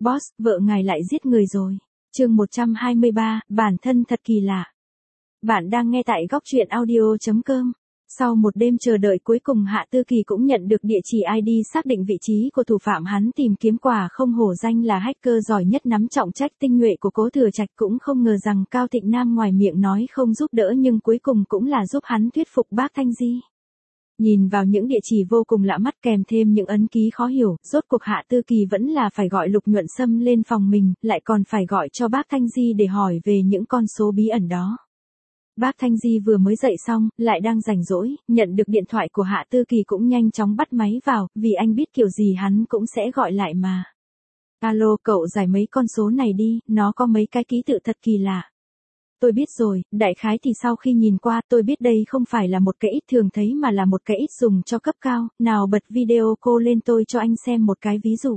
Boss, vợ ngài lại giết người rồi. Chương 123, bản thân thật kỳ lạ. Bạn đang nghe tại góc truyện audio.com. Sau một đêm chờ đợi cuối cùng Hạ Tư Kỳ cũng nhận được địa chỉ ID xác định vị trí của thủ phạm hắn tìm kiếm quả không hổ danh là hacker giỏi nhất nắm trọng trách tinh nhuệ của Cố Thừa Trạch, cũng không ngờ rằng Cao Thịnh Nam ngoài miệng nói không giúp đỡ nhưng cuối cùng cũng là giúp hắn thuyết phục bác Thanh Di. Nhìn vào những địa chỉ vô cùng lạ mắt kèm thêm những ấn ký khó hiểu, rốt cuộc Hạ Tư Kỳ vẫn là phải gọi Lục Nhuận Sâm lên phòng mình, lại còn phải gọi cho bác Thanh Di để hỏi về những con số bí ẩn đó. Bác Thanh Di vừa mới dậy xong, lại đang rảnh rỗi, nhận được điện thoại của Hạ Tư Kỳ cũng nhanh chóng bắt máy vào, vì anh biết kiểu gì hắn cũng sẽ gọi lại mà. Alo, cậu giải mấy con số này đi, nó có mấy cái ký tự thật kỳ lạ. Tôi biết rồi, đại khái thì sau khi nhìn qua tôi biết đây không phải là một cái ít thường thấy mà là một cái ít dùng cho cấp cao, nào bật video call lên tôi cho anh xem một cái ví dụ.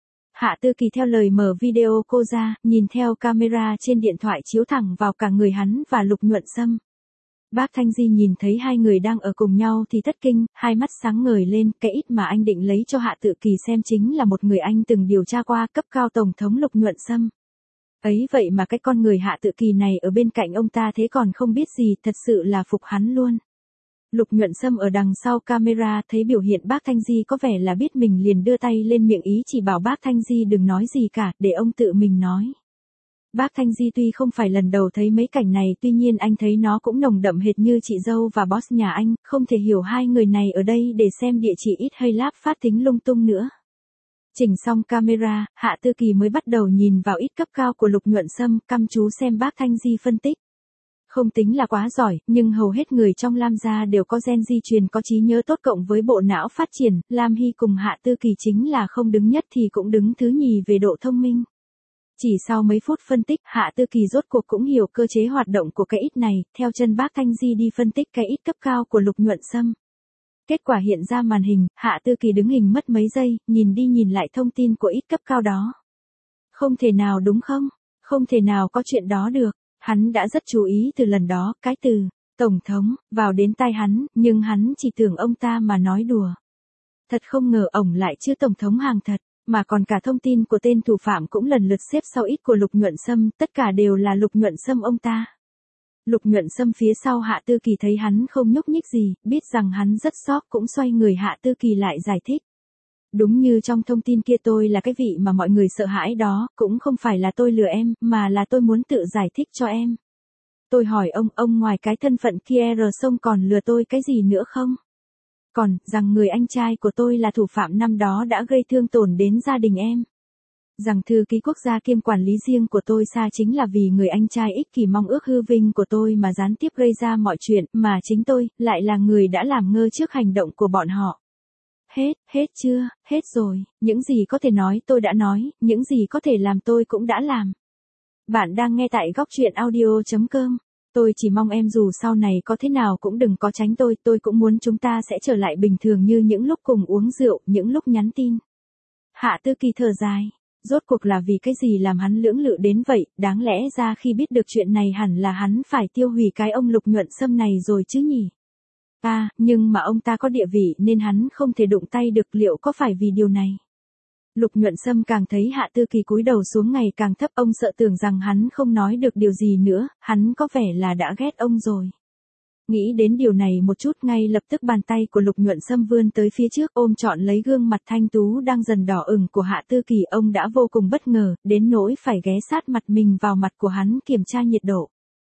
Hạ Tư Kỳ theo lời mở video call ra, nhìn theo camera trên điện thoại chiếu thẳng vào cả người hắn và Lục Nhuận Sâm. Bác Thanh Di nhìn thấy hai người đang ở cùng nhau thì thất kinh, hai mắt sáng ngời lên, cái ít mà anh định lấy cho Hạ Tư Kỳ xem chính là một người anh từng điều tra qua, cấp cao Tổng thống Lục Nhuận Sâm. Ấy vậy mà cái con người Hạ Tư Kỳ này ở bên cạnh ông ta thế còn không biết gì, thật sự là phục hắn luôn. Lục Nhuận Sâm ở đằng sau camera thấy biểu hiện bác Thanh Di có vẻ là biết mình liền đưa tay lên miệng ý chỉ bảo bác Thanh Di đừng nói gì cả, để ông tự mình nói. Bác Thanh Di tuy không phải lần đầu thấy mấy cảnh này, tuy nhiên anh thấy nó cũng nồng đậm hệt như chị dâu và boss nhà anh, không thể hiểu hai người này ở đây để xem địa chỉ ít hay láp phát thính lung tung nữa. Chỉnh xong camera, Hạ Tư Kỳ mới bắt đầu nhìn vào ít cấp cao của Lục Nhuận Sâm, chăm chú xem bác Thanh Di phân tích. Không tính là quá giỏi, nhưng hầu hết người trong Lam gia đều có gen di truyền có trí nhớ tốt cộng với bộ não phát triển, Lam Hy cùng Hạ Tư Kỳ chính là không đứng nhất thì cũng đứng thứ nhì về độ thông minh. Chỉ sau mấy phút phân tích, Hạ Tư Kỳ rốt cuộc cũng hiểu cơ chế hoạt động của cái ít này, theo chân bác Thanh Di đi phân tích cái ít cấp cao của Lục Nhuận Sâm. Kết quả hiện ra màn hình, Hạ Tư Kỳ đứng hình mất mấy giây, nhìn đi nhìn lại thông tin của ít cấp cao đó. Không thể nào đúng không? Không thể nào có chuyện đó được. Hắn đã rất chú ý từ lần đó, cái từ Tổng thống vào đến tai hắn, nhưng hắn chỉ tưởng ông ta mà nói đùa. Thật không ngờ ổng lại chưa Tổng thống hàng thật, mà còn cả thông tin của tên thủ phạm cũng lần lượt xếp sau ít của Lục Nhuận Sâm, tất cả đều là Lục Nhuận Sâm ông ta. Lục Nhuận Sâm phía sau Hạ Tư Kỳ thấy hắn không nhúc nhích gì, biết rằng hắn rất sốc cũng xoay người Hạ Tư Kỳ lại giải thích. Đúng như trong thông tin kia, tôi là cái vị mà mọi người sợ hãi đó, cũng không phải là tôi lừa em, mà là tôi muốn tự giải thích cho em. Tôi hỏi ông ngoài cái thân phận kia xong còn lừa tôi cái gì nữa không? Còn, rằng người anh trai của tôi là thủ phạm năm đó đã gây thương tổn đến gia đình em. Rằng thư ký quốc gia kiêm quản lý riêng của tôi Sa chính là vì người anh trai ích kỷ mong ước hư vinh của tôi mà gián tiếp gây ra mọi chuyện, mà chính tôi, lại là người đã làm ngơ trước hành động của bọn họ. Hết chưa, hết rồi, những gì có thể nói tôi đã nói, những gì có thể làm tôi cũng đã làm. Bạn đang nghe tại góc truyện audio.com. Tôi chỉ mong em dù sau này có thế nào cũng đừng có tránh tôi cũng muốn chúng ta sẽ trở lại bình thường như những lúc cùng uống rượu, những lúc nhắn tin. Hạ Tư Kỳ thở dài. Rốt cuộc là vì cái gì làm hắn lưỡng lự đến vậy, đáng lẽ ra khi biết được chuyện này hẳn là hắn phải tiêu hủy cái ông Lục Nhuận Sâm này rồi chứ nhỉ? Nhưng mà ông ta có địa vị nên hắn không thể đụng tay được, liệu có phải vì điều này? Lục Nhuận Sâm càng thấy Hạ Tư Kỳ cúi đầu xuống ngày càng thấp, ông sợ tưởng rằng hắn không nói được điều gì nữa, hắn có vẻ là đã ghét ông rồi. Nghĩ đến điều này một chút, ngay lập tức bàn tay của Lục Nhuận Sâm vươn tới phía trước ôm trọn lấy gương mặt thanh tú đang dần đỏ ửng của Hạ Tư Kỳ, ông đã vô cùng bất ngờ, đến nỗi phải ghé sát mặt mình vào mặt của hắn kiểm tra nhiệt độ.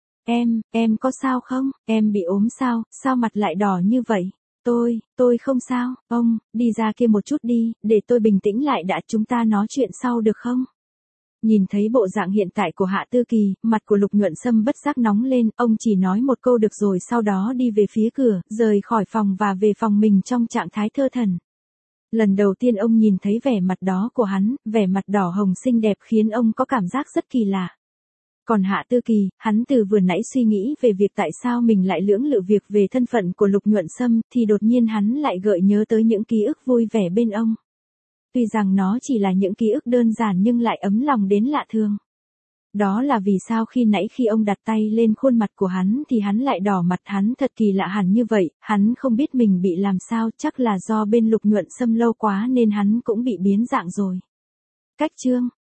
Em có sao không? Em bị ốm sao? Sao mặt lại đỏ như vậy? Tôi không sao, ông, đi ra kia một chút đi, để tôi bình tĩnh lại đã, chúng ta nói chuyện sau được không? Nhìn thấy bộ dạng hiện tại của Hạ Tư Kỳ, mặt của Lục Nhuận Sâm bất giác nóng lên, ông chỉ nói một câu được rồi sau đó đi về phía cửa, rời khỏi phòng và về phòng mình trong trạng thái thơ thẩn. Lần đầu tiên ông nhìn thấy vẻ mặt đó của hắn, vẻ mặt đỏ hồng xinh đẹp khiến ông có cảm giác rất kỳ lạ. Còn Hạ Tư Kỳ, hắn từ vừa nãy suy nghĩ về việc tại sao mình lại lưỡng lự việc về thân phận của Lục Nhuận Sâm, thì đột nhiên hắn lại gợi nhớ tới những ký ức vui vẻ bên ông. Tuy rằng nó chỉ là những ký ức đơn giản nhưng lại ấm lòng đến lạ thường. Đó là vì sao khi nãy khi ông đặt tay lên khuôn mặt của hắn thì hắn lại đỏ mặt, hắn thật kỳ lạ hẳn như vậy, hắn không biết mình bị làm sao, chắc là do bên Lục Nhuận Sâm lâu quá nên hắn cũng bị biến dạng rồi. Cách chương